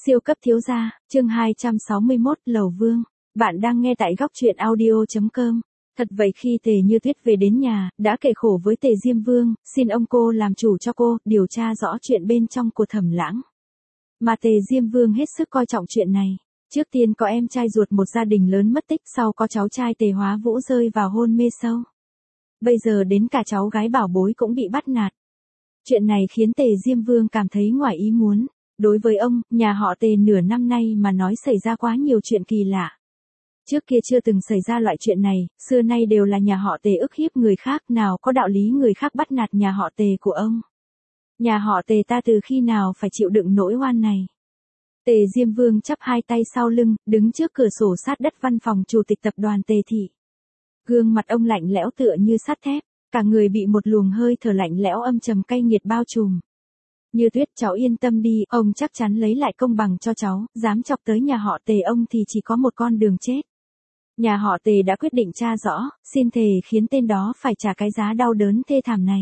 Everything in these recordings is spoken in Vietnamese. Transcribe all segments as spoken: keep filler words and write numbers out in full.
Siêu cấp thiếu gia, chương hai trăm sáu mươi mốt, Lầu Vương. Bạn đang nghe tại góc truyện audio chấm com. Thật vậy khi Tề Như Tuyết về đến nhà, đã kể khổ với Tề Diêm Vương, xin ông cô làm chủ cho cô, điều tra rõ chuyện bên trong của Thẩm Lãng. Mà Tề Diêm Vương hết sức coi trọng chuyện này. Trước tiên có em trai ruột một gia đình lớn mất tích, sau có cháu trai Tề Hóa Vũ rơi vào hôn mê sâu. Bây giờ đến cả cháu gái bảo bối cũng bị bắt nạt. Chuyện này khiến Tề Diêm Vương cảm thấy ngoài ý muốn. Đối với ông, nhà họ Tề nửa năm nay mà nói xảy ra quá nhiều chuyện kỳ lạ. Trước kia chưa từng xảy ra loại chuyện này, xưa nay đều là nhà họ Tề ức hiếp người khác, nào có đạo lý người khác bắt nạt nhà họ Tề của ông. Nhà họ Tề ta từ khi nào phải chịu đựng nỗi oan này. Tề Diêm Vương chắp hai tay sau lưng, đứng trước cửa sổ sát đất văn phòng chủ tịch tập đoàn Tề Thị. Gương mặt ông lạnh lẽo tựa như sắt thép, cả người bị một luồng hơi thở lạnh lẽo âm trầm cay nghiệt bao trùm. Như Tuyết, cháu yên tâm đi, ông chắc chắn lấy lại công bằng cho cháu, dám chọc tới nhà họ Tề ông thì chỉ có một con đường chết. Nhà họ Tề đã quyết định tra rõ, xin thề khiến tên đó phải trả cái giá đau đớn thê thảm này.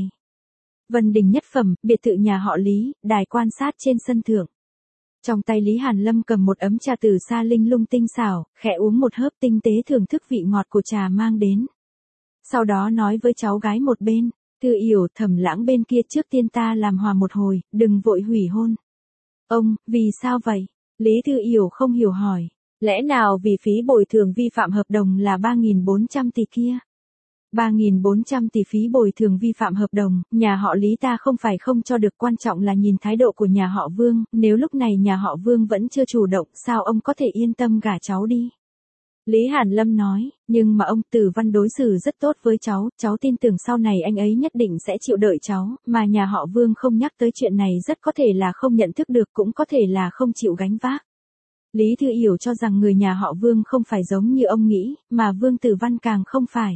Vân Đình nhất phẩm, biệt thự nhà họ Lý, đài quan sát trên sân thượng. Trong tay Lý Hàn Lâm cầm một ấm trà từ xa linh lung tinh xảo, khẽ uống một hớp tinh tế thưởng thức vị ngọt của trà mang đến. Sau đó nói với cháu gái một bên. Thư Yểu, Thẩm Lãng bên kia trước tiên ta làm hòa một hồi, đừng vội hủy hôn. Ông, vì sao vậy? Lý Thư Yểu không hiểu hỏi. Lẽ nào vì phí bồi thường vi phạm hợp đồng là ba nghìn bốn trăm tỷ kia? ba nghìn bốn trăm tỷ phí bồi thường vi phạm hợp đồng, nhà họ Lý ta không phải không cho được, quan trọng là nhìn thái độ của nhà họ Vương, nếu lúc này nhà họ Vương vẫn chưa chủ động, sao ông có thể yên tâm gả cháu đi? Lý Hàn Lâm nói, nhưng mà ông Tử Văn đối xử rất tốt với cháu, cháu tin tưởng sau này anh ấy nhất định sẽ chịu đợi cháu, mà nhà họ Vương không nhắc tới chuyện này rất có thể là không nhận thức được, cũng có thể là không chịu gánh vác. Lý Thư Yểu cho rằng người nhà họ Vương không phải giống như ông nghĩ, mà Vương Tử Văn càng không phải.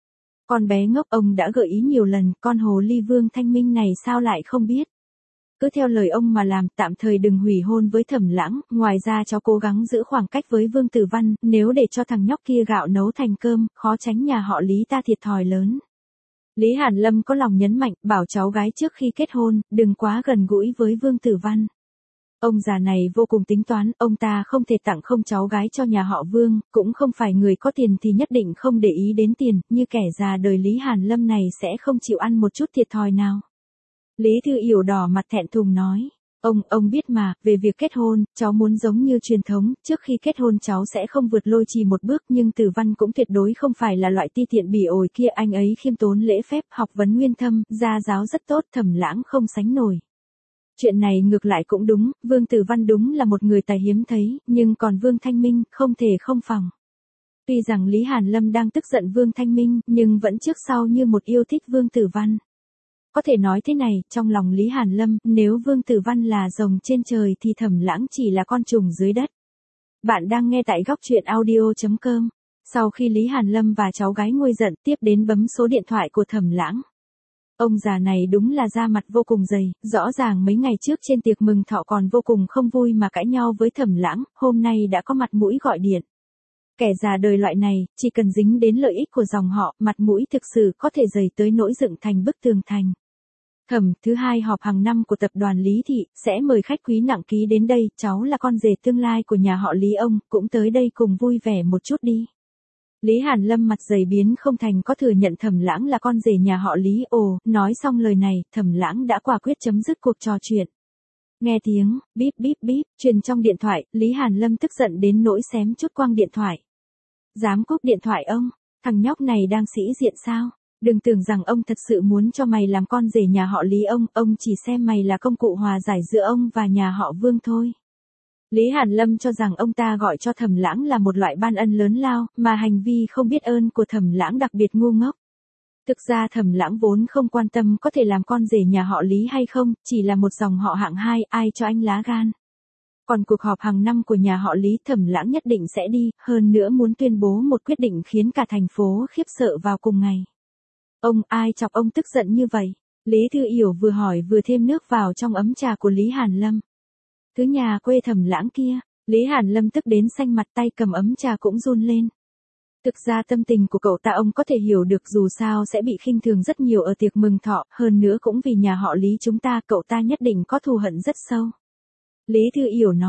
Con bé ngốc, ông đã gợi ý nhiều lần, con hồ ly Vương Thanh Minh này sao lại không biết. Cứ theo lời ông mà làm, tạm thời đừng hủy hôn với Thẩm Lãng, ngoài ra cháu cố gắng giữ khoảng cách với Vương Tử Văn, nếu để cho thằng nhóc kia gạo nấu thành cơm, khó tránh nhà họ Lý ta thiệt thòi lớn. Lý Hàn Lâm có lòng nhấn mạnh, bảo cháu gái trước khi kết hôn, đừng quá gần gũi với Vương Tử Văn. Ông già này vô cùng tính toán, ông ta không thể tặng không cháu gái cho nhà họ Vương, cũng không phải người có tiền thì nhất định không để ý đến tiền, như kẻ già đời Lý Hàn Lâm này sẽ không chịu ăn một chút thiệt thòi nào. Lý Thư Yểu đỏ mặt thẹn thùng nói, ông, ông biết mà, về việc kết hôn, cháu muốn giống như truyền thống, trước khi kết hôn cháu sẽ không vượt lôi trì một bước, nhưng Tử Văn cũng tuyệt đối không phải là loại ti tiện bỉ ổi kia, anh ấy khiêm tốn lễ phép, học vấn nguyên thâm, gia giáo rất tốt, Thẩm Lãng không sánh nổi. Chuyện này ngược lại cũng đúng, Vương Tử Văn đúng là một người tài hiếm thấy, nhưng còn Vương Thanh Minh, không thể không phòng. Tuy rằng Lý Hàn Lâm đang tức giận Vương Thanh Minh, nhưng vẫn trước sau như một yêu thích Vương Tử Văn. Có thể nói thế này, trong lòng Lý Hàn Lâm, nếu Vương Tử Văn là rồng trên trời thì Thẩm Lãng chỉ là con trùng dưới đất. Bạn đang nghe tại góc truyện audio chấm com. Sau khi Lý Hàn Lâm và cháu gái nguôi giận, tiếp đến bấm số điện thoại của Thẩm Lãng. Ông già này đúng là da mặt vô cùng dày, rõ ràng mấy ngày trước trên tiệc mừng thọ còn vô cùng không vui mà cãi nhau với Thẩm Lãng, hôm nay đã có mặt mũi gọi điện. Kẻ già đời loại này, chỉ cần dính đến lợi ích của dòng họ, mặt mũi thực sự có thể dày tới nỗi dựng thành bức tường thành. Thẩm, thứ hai họp hàng năm của tập đoàn Lý Thị, sẽ mời khách quý nặng ký đến đây, cháu là con rể tương lai của nhà họ Lý ông, cũng tới đây cùng vui vẻ một chút đi. Lý Hàn Lâm mặt dày biến không thành có thừa nhận Thẩm Lãng là con rể nhà họ Lý, ồ, nói xong lời này, Thẩm Lãng đã quả quyết chấm dứt cuộc trò chuyện. Nghe tiếng, bíp bíp bíp, truyền trong điện thoại, Lý Hàn Lâm tức giận đến nỗi xém chút quăng điện thoại. Dám cúp điện thoại ông, thằng nhóc này đang sĩ diện sao? Đừng tưởng rằng ông thật sự muốn cho mày làm con rể nhà họ Lý ông, ông chỉ xem mày là công cụ hòa giải giữa ông và nhà họ Vương thôi. Lý Hàn Lâm cho rằng ông ta gọi cho Thẩm Lãng là một loại ban ân lớn lao, mà hành vi không biết ơn của Thẩm Lãng đặc biệt ngu ngốc. Thực ra Thẩm Lãng vốn không quan tâm có thể làm con rể nhà họ Lý hay không, chỉ là một dòng họ hạng hai, ai cho anh lá gan. Còn cuộc họp hàng năm của nhà họ Lý, Thẩm Lãng nhất định sẽ đi, hơn nữa muốn tuyên bố một quyết định khiến cả thành phố khiếp sợ vào cùng ngày. Ông, ai chọc ông tức giận như vậy? Lý Thư Yểu vừa hỏi vừa thêm nước vào trong ấm trà của Lý Hàn Lâm. Thứ nhà quê Thẩm Lãng kia, Lý Hàn Lâm tức đến xanh mặt, tay cầm ấm trà cũng run lên. Thực ra tâm tình của cậu ta ông có thể hiểu được, dù sao sẽ bị khinh thường rất nhiều ở tiệc mừng thọ, hơn nữa cũng vì nhà họ Lý chúng ta, cậu ta nhất định có thù hận rất sâu. Lý Thư Yểu nói,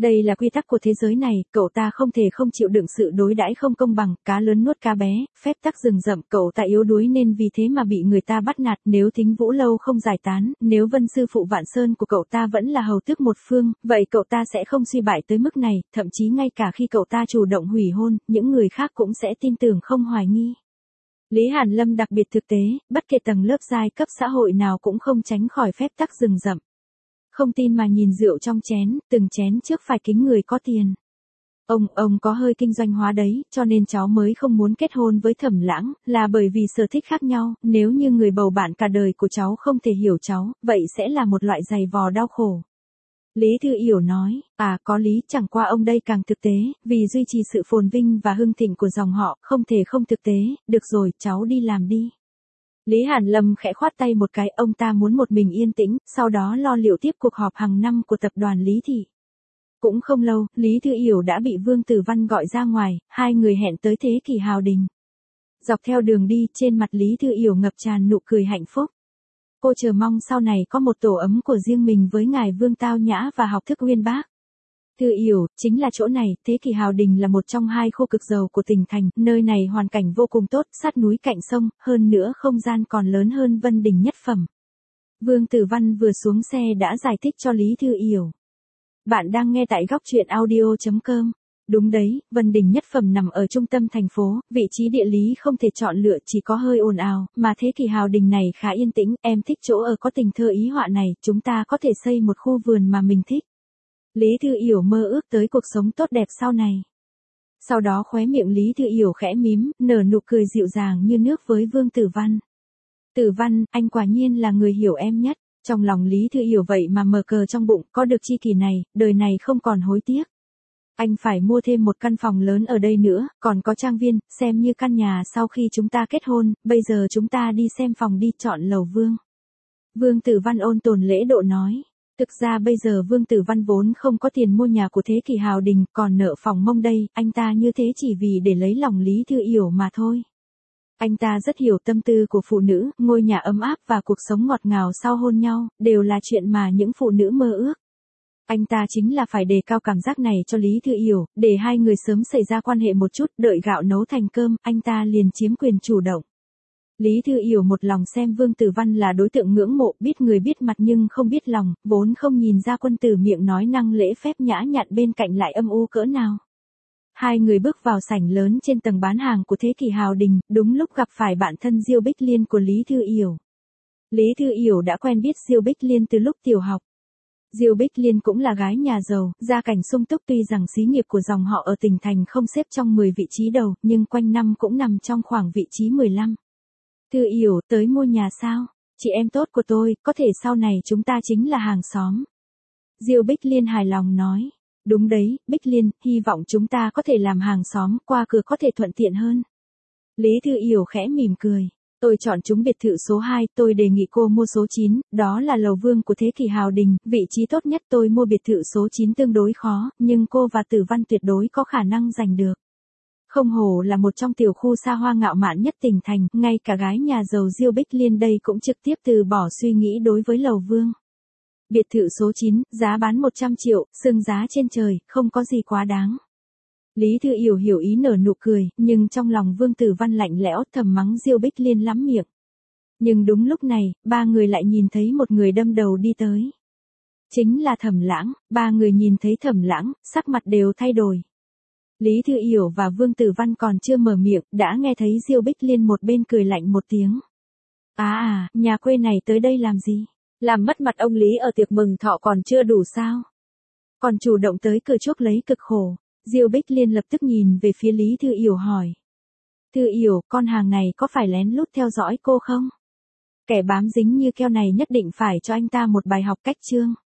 Đây là quy tắc của thế giới này, cậu ta không thể không chịu đựng sự đối đãi không công bằng, cá lớn nuốt cá bé, phép tắc rừng rậm, cậu ta yếu đuối nên vì thế mà bị người ta bắt nạt, nếu Thính Vũ Lâu không giải tán, nếu Vân sư phụ Vạn Sơn của cậu ta vẫn là hầu tước một phương, vậy cậu ta sẽ không suy bại tới mức này, thậm chí ngay cả khi cậu ta chủ động hủy hôn, những người khác cũng sẽ tin tưởng không hoài nghi. Lý Hàn Lâm đặc biệt thực tế, bất kể tầng lớp giai cấp xã hội nào cũng không tránh khỏi phép tắc rừng rậm. Không tin mà nhìn rượu trong chén, từng chén trước phải kính người có tiền. Ông, ông có hơi kinh doanh hóa đấy, cho nên cháu mới không muốn kết hôn với Thẩm Lãng, là bởi vì sở thích khác nhau, nếu như người bầu bạn cả đời của cháu không thể hiểu cháu, vậy sẽ là một loại giày vò đau khổ. Lý Thư Yểu nói, à có lý, chẳng qua ông đây càng thực tế, vì duy trì sự phồn vinh và hưng thịnh của dòng họ, không thể không thực tế, được rồi, cháu đi làm đi. Lý Hàn Lâm khẽ khoát tay một cái, ông ta muốn một mình yên tĩnh, sau đó lo liệu tiếp cuộc họp hàng năm của tập đoàn Lý Thị. Cũng không lâu, Lý Thư Yểu đã bị Vương Tử Văn gọi ra ngoài, hai người hẹn tới Thế Kỷ Hào Đình. Dọc theo đường đi, trên mặt Lý Thư Yểu ngập tràn nụ cười hạnh phúc. Cô chờ mong sau này có một tổ ấm của riêng mình với ngài Vương tao nhã và học thức uyên bác. Thư Yểu, chính là chỗ này, Thế Kỷ Hào Đình là một trong hai khu cực giàu của tỉnh thành, nơi này hoàn cảnh vô cùng tốt, sát núi cạnh sông, hơn nữa không gian còn lớn hơn Vân Đình nhất phẩm. Vương Tử Văn vừa xuống xe đã giải thích cho Lý Thư Yểu. Bạn đang nghe tại góc truyện audio chấm com. Đúng đấy, Vân Đình nhất phẩm nằm ở trung tâm thành phố, vị trí địa lý không thể chọn lựa, chỉ có hơi ồn ào, mà Thế Kỷ Hào Đình này khá yên tĩnh, em thích chỗ ở có tình thơ ý họa này, chúng ta có thể xây một khu vườn mà mình thích. Lý Thư Yểu mơ ước tới cuộc sống tốt đẹp sau này. Sau đó khóe miệng Lý Thư Yểu khẽ mím, nở nụ cười dịu dàng như nước với Vương Tử Văn. Tử Văn, anh quả nhiên là người hiểu em nhất. Trong lòng Lý Thư Yểu vậy mà mờ cờ trong bụng, có được chi kỷ này, đời này không còn hối tiếc. Anh phải mua thêm một căn phòng lớn ở đây nữa, còn có trang viên, xem như căn nhà sau khi chúng ta kết hôn, bây giờ chúng ta đi xem phòng đi, chọn lầu Vương. Vương Tử Văn ôn tồn lễ độ nói. Thực ra bây giờ Vương Tử Văn vốn không có tiền mua nhà của Thế Kỷ Hào Đình, còn nợ phòng mông đây, anh ta như thế chỉ vì để lấy lòng Lý Thư Yểu mà thôi. Anh ta rất hiểu tâm tư của phụ nữ, ngôi nhà ấm áp và cuộc sống ngọt ngào sau hôn nhau, đều là chuyện mà những phụ nữ mơ ước. Anh ta chính là phải đề cao cảm giác này cho Lý Thư Yểu, để hai người sớm xảy ra quan hệ một chút, đợi gạo nấu thành cơm, anh ta liền chiếm quyền chủ động. Lý Thư Yểu một lòng xem Vương Tử Văn là đối tượng ngưỡng mộ, biết người biết mặt nhưng không biết lòng, vốn không nhìn ra quân tử miệng nói năng lễ phép nhã nhặn bên cạnh lại âm u cỡ nào. Hai người bước vào sảnh lớn trên tầng bán hàng của Thế Kỷ Hào Đình, đúng lúc gặp phải bạn thân Diêu Bích Liên của Lý Thư Yểu. Lý Thư Yểu đã quen biết Diêu Bích Liên từ lúc tiểu học. Diêu Bích Liên cũng là gái nhà giàu, gia cảnh sung túc, tuy rằng xí nghiệp của dòng họ ở tỉnh thành không xếp trong mười vị trí đầu, nhưng quanh năm cũng nằm trong khoảng vị trí mười lăm. Thư Yểu, tới mua nhà sao? Chị em tốt của tôi, có thể sau này chúng ta chính là hàng xóm. Diêu Bích Liên hài lòng nói. Đúng đấy, Bích Liên, hy vọng chúng ta có thể làm hàng xóm, qua cửa có thể thuận tiện hơn. Lý Thư Yểu khẽ mỉm cười. Tôi chọn chúng biệt thự số hai, tôi đề nghị cô mua số chín, đó là lầu Vương của Thế Kỷ Hào Đình, vị trí tốt nhất. Tôi mua biệt thự số chín tương đối khó, nhưng cô và Tử Văn tuyệt đối có khả năng giành được. Không hổ là một trong tiểu khu xa hoa ngạo mạn nhất tỉnh thành, ngay cả gái nhà giàu Diêu Bích Liên đây cũng trực tiếp từ bỏ suy nghĩ đối với lầu Vương. Biệt thự số chín, giá bán một trăm triệu, xưng giá trên trời, không có gì quá đáng. Lý Thư Yểu hiểu ý nở nụ cười, nhưng trong lòng Vương Tử Văn lạnh lẽo, thầm mắng Diêu Bích Liên lắm miệng. Nhưng đúng lúc này, ba người lại nhìn thấy một người đâm đầu đi tới. Chính là Thẩm Lãng, ba người nhìn thấy Thẩm Lãng, sắc mặt đều thay đổi. Lý Thư Yểu và Vương Tử Văn còn chưa mở miệng, đã nghe thấy Diêu Bích Liên một bên cười lạnh một tiếng. À à, nhà quê này tới đây làm gì? Làm mất mặt ông Lý ở tiệc mừng thọ còn chưa đủ sao? Còn chủ động tới cửa chuốc lấy cực khổ. Diêu Bích Liên lập tức nhìn về phía Lý Thư Yểu hỏi. Thư Yểu, con hàng này có phải lén lút theo dõi cô không? Kẻ bám dính như keo này nhất định phải cho anh ta một bài học cách chương.